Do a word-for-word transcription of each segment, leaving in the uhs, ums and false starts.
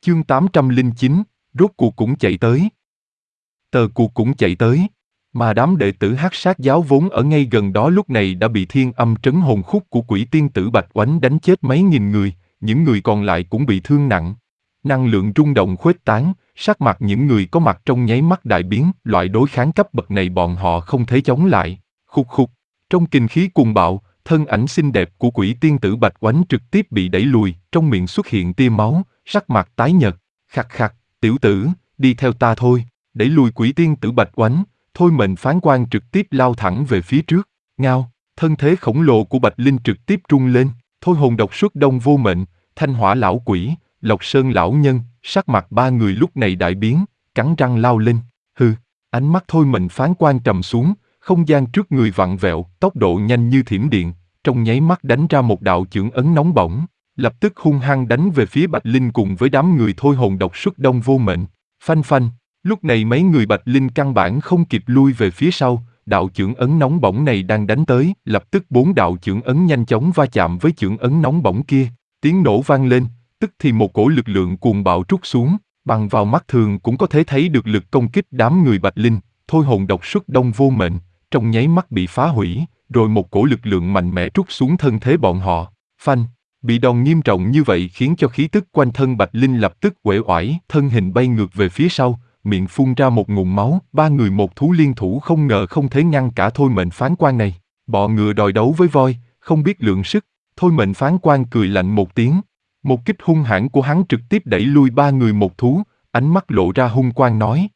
Chương tám trăm lẻ chín, rốt cuộc cũng chạy tới. Tờ cuộc cũng chạy tới, mà đám đệ tử Hắc Sát giáo vốn ở ngay gần đó lúc này đã bị thiên âm trấn hồn khúc của quỷ tiên tử Bạch Oánh đánh chết mấy nghìn người, những người còn lại cũng bị thương nặng. Năng lượng rung động khuếch tán, sắc mặt những người có mặt trong nháy mắt đại biến, loại đối kháng cấp bậc này bọn họ không thể chống lại. Khục khục, trong kinh khí cuồng bạo, thân ảnh xinh đẹp của quỷ tiên tử Bạch Oánh trực tiếp bị đẩy lùi, trong miệng xuất hiện tia máu, sắc mặt tái nhợt, khặt khặt, tiểu tử, đi theo ta thôi. Đẩy lùi quỷ tiên tử Bạch Oánh, Thôi Mệnh Phán Quan trực tiếp lao thẳng về phía trước. Ngao, thân thế khổng lồ của Bạch Linh trực tiếp rung lên. Thôi Hồn Độc Xuất Đông Vô Mệnh, Thanh Hỏa lão quỷ, Lộc Sơn lão nhân, sắc mặt ba người lúc này đại biến, cắn răng lao lên. Hừ, ánh mắt Thôi Mệnh Phán Quan trầm xuống, không gian trước người vặn vẹo, tốc độ nhanh như thiểm điện, trong nháy mắt đánh ra một đạo chưởng ấn nóng bỏng, lập tức hung hăng đánh về phía Bạch Linh cùng với đám người Thôi Hồn Độc Xuất Đông Vô Mệnh. Phanh phanh. Lúc này mấy người Bạch Linh căn bản không kịp lui về phía sau, đạo chưởng ấn nóng bỏng này đang đánh tới, lập tức bốn đạo chưởng ấn nhanh chóng va chạm với chưởng ấn nóng bỏng kia, tiếng nổ vang lên, tức thì một cổ lực lượng cuồng bạo trút xuống, bằng vào mắt thường cũng có thể thấy được lực công kích đám người Bạch Linh, Thôi Hồn Độc Xuất Đông Vô Mệnh, trong nháy mắt bị phá hủy, rồi một cổ lực lượng mạnh mẽ trút xuống thân thế bọn họ. Phanh, bị đòn nghiêm trọng như vậy khiến cho khí tức quanh thân Bạch Linh lập tức uể oải, thân hình bay ngược về phía sau, miệng phun ra một ngụm máu. Ba người một thú liên thủ không ngờ không thể ngăn cả Thôi Mệnh Phán Quan này. Bọ ngựa đòi đấu với voi, không biết lượng sức. Thôi Mệnh Phán Quan cười lạnh một tiếng. Một kích hung hãn của hắn trực tiếp đẩy lui ba người một thú, ánh mắt lộ ra hung quang nói: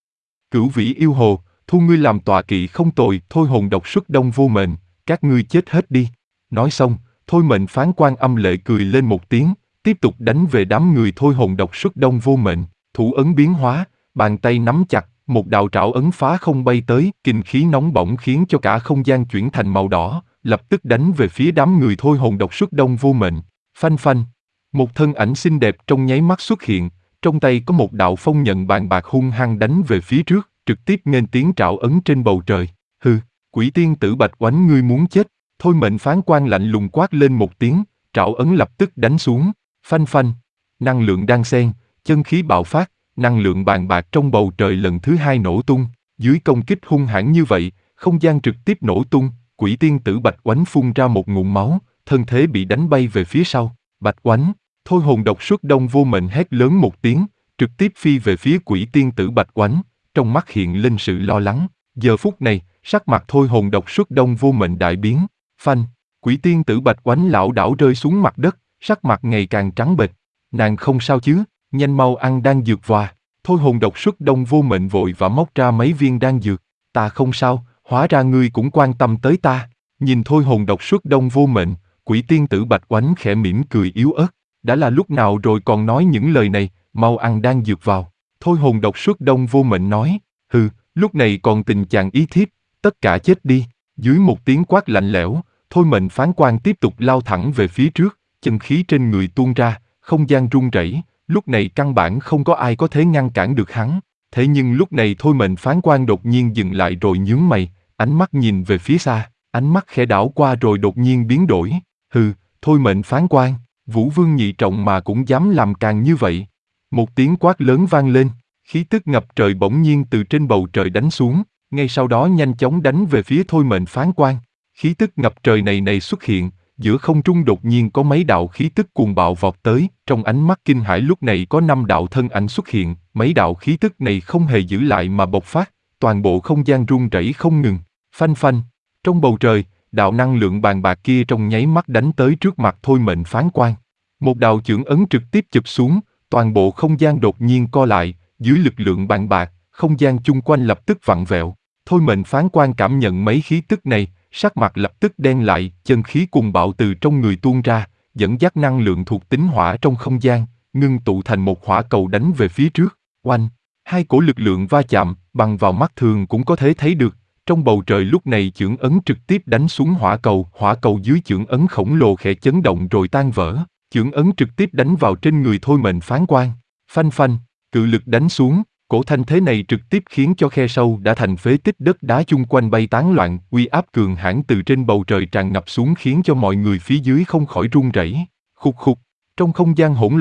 Cửu vĩ yêu hồ, thu ngươi làm tọa kỵ không tồi. Thôi Hồn Độc Xuất Đông Vô Mệnh, các ngươi chết hết đi. Nói xong, Thôi Mệnh Phán Quan âm lệ cười lên một tiếng, tiếp tục đánh về đám người Thôi Hồn Độc Xuất Đông Vô Mệnh. Thủ ấn biến hóa, bàn tay nắm chặt, một đạo trảo ấn phá không bay tới, kinh khí nóng bỏng khiến cho cả không gian chuyển thành màu đỏ, lập tức đánh về phía đám người Thôi Hồn Độc Xuất Đông Vô Mệnh. Phanh phanh, một thân ảnh xinh đẹp trong nháy mắt xuất hiện, trong tay có một đạo phong nhận bàn bạc hung hăng đánh về phía trước, trực tiếp nghênh tiếng trảo ấn trên bầu trời. Hừ, quỷ tiên tử Bạch Oánh ngươi muốn chết. Thôi Mệnh Phán Quan lạnh lùng quát lên một tiếng, trảo ấn lập tức đánh xuống. Phanh phanh, năng lượng đan xen, chân khí bạo phát, năng lượng bàn bạc trong bầu trời lần thứ hai nổ tung. Dưới công kích hung hãn như vậy, không gian trực tiếp nổ tung, quỷ tiên tử Bạch Oánh phun ra một ngụm máu, thân thế bị đánh bay về phía sau. Bạch Oánh, Thôi Hồn Độc Xuất Đông Vô Mệnh hét lớn một tiếng, trực tiếp phi về phía quỷ tiên tử Bạch Oánh, trong mắt hiện lên sự lo lắng. Giờ phút này, sắc mặt Thôi Hồn Độc Xuất Đông Vô Mệnh đại biến. Phanh, quỷ tiên tử Bạch Oánh lảo đảo rơi xuống mặt đất, sắc mặt ngày càng trắng bệch. Nàng không sao chứ, nhanh mau ăn đan dược vòa. Thôi Hồn Độc Xuất Đông Vô Mệnh vội và móc ra mấy viên đan dược. Ta không sao, hóa ra ngươi cũng quan tâm tới ta. Nhìn Thôi Hồn Độc Xuất Đông Vô Mệnh, quỷ tiên tử Bạch Oánh khẽ mỉm cười yếu ớt. Đã là lúc nào rồi còn nói những lời này, mau ăn đan dược vào. Thôi Hồn Độc Xuất Đông Vô Mệnh nói, hừ, lúc này còn tình trạng ý thiếp, tất cả chết đi. Dưới một tiếng quát lạnh lẽo, Thôi Mệnh Phán Quan tiếp tục lao thẳng về phía trước, chân khí trên người tuôn ra, không gian rung rẩy, lúc này căn bản không có ai có thể ngăn cản được hắn. Thế nhưng lúc này Thôi Mệnh Phán Quan đột nhiên dừng lại rồi nhướng mày, ánh mắt nhìn về phía xa, ánh mắt khẽ đảo qua rồi đột nhiên biến đổi. Hừ, Thôi Mệnh Phán Quan, Vũ Vương nhị trọng mà cũng dám làm càng như vậy. Một tiếng quát lớn vang lên, khí tức ngập trời bỗng nhiên từ trên bầu trời đánh xuống, ngay sau đó nhanh chóng đánh về phía Thôi Mệnh Phán Quan. Khí tức ngập trời này này xuất hiện, giữa không trung đột nhiên có mấy đạo khí tức cuồng bạo vọt tới, trong ánh mắt kinh hãi lúc này có năm đạo thân ảnh xuất hiện, mấy đạo khí tức này không hề giữ lại mà bộc phát, toàn bộ không gian rung rẩy không ngừng. Phanh phanh, trong bầu trời, đạo năng lượng bàn bạc kia trong nháy mắt đánh tới trước mặt Thôi Mệnh Phán Quan. Một đạo chưởng ấn trực tiếp chụp xuống, toàn bộ không gian đột nhiên co lại, dưới lực lượng bàn bạc, không gian chung quanh lập tức vặn vẹo. Thôi Mệnh Phán Quan cảm nhận mấy khí tức này, sắc mặt lập tức đen lại, chân khí cuồng bạo từ trong người tuôn ra, dẫn dắt năng lượng thuộc tính hỏa trong không gian, ngưng tụ thành một hỏa cầu đánh về phía trước. Oanh, hai cổ lực lượng va chạm, bằng vào mắt thường cũng có thể thấy được, trong bầu trời lúc này chưởng ấn trực tiếp đánh xuống hỏa cầu, hỏa cầu dưới chưởng ấn khổng lồ khẽ chấn động rồi tan vỡ, chưởng ấn trực tiếp đánh vào trên người Thôi Mệnh Phán Quan. Phanh phanh, cự lực đánh xuống, cổ thanh thế này trực tiếp khiến cho khe sâu đã thành phế tích đất đá chung quanh bay tán loạn, uy áp cường hãn từ trên bầu trời tràn ngập xuống khiến cho mọi người phía dưới không khỏi run rẩy. Khục khục, trong không gian hỗn loạn,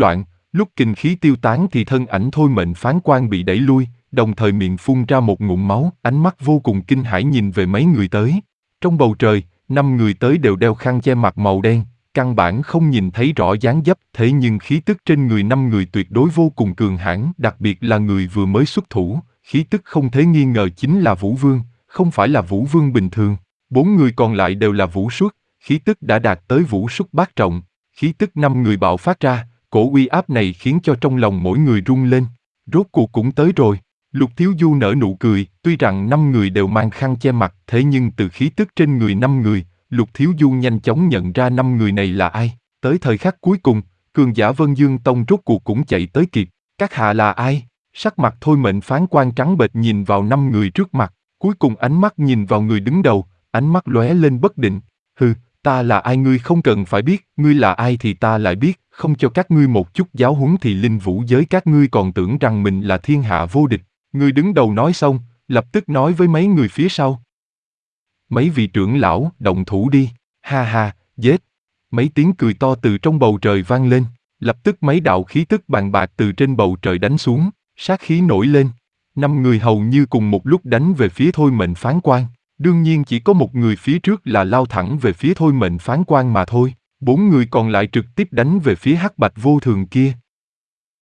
Lúc kinh khí tiêu tán thì thân ảnh thôi mệnh phán quan bị đẩy lui, đồng thời miệng phun ra một ngụm máu, ánh mắt vô cùng kinh hãi nhìn về mấy người tới. Trong bầu trời, năm người tới đều đeo khăn che mặt màu đen, căn bản không nhìn thấy rõ dáng dấp, thế nhưng khí tức trên người năm người tuyệt đối vô cùng cường hãn, đặc biệt là người vừa mới xuất thủ, khí tức không thể nghi ngờ chính là Vũ Vương, không phải là Vũ Vương bình thường. Bốn người còn lại đều là Vũ Xuất, khí tức đã đạt tới Vũ Xuất bát trọng, khí tức năm người bạo phát ra, cổ uy áp này khiến cho trong lòng mỗi người rung lên. Rốt cuộc cũng tới rồi. Lục Thiếu Du nở nụ cười, tuy rằng năm người đều mang khăn che mặt, thế nhưng từ khí tức trên người năm người, Lục Thiếu Du nhanh chóng nhận ra năm người này là ai. Tới thời khắc cuối cùng, cường giả Vân Dương Tông rốt cuộc cũng chạy tới kịp. Các hạ là ai? Sắc mặt thôi mệnh phán quan trắng bệch nhìn vào năm người trước mặt, cuối cùng ánh mắt nhìn vào người đứng đầu, ánh mắt lóe lên bất định. Hừ, ta là ai ngươi không cần phải biết, ngươi là ai thì ta lại biết, không cho các ngươi một chút giáo huấn thì linh vũ giới các ngươi còn tưởng rằng mình là thiên hạ vô địch. Người đứng đầu nói xong, lập tức nói với mấy người phía sau. Mấy vị trưởng lão, động thủ đi, ha ha, giết. Mấy tiếng cười to từ trong bầu trời vang lên, lập tức mấy đạo khí tức bàn bạc từ trên bầu trời đánh xuống, sát khí nổi lên. Năm người hầu như cùng một lúc đánh về phía thôi mệnh phán quan. Đương nhiên chỉ có một người phía trước là lao thẳng về phía thôi mệnh phán quan mà thôi. Bốn người còn lại trực tiếp đánh về phía hắc bạch vô thường kia.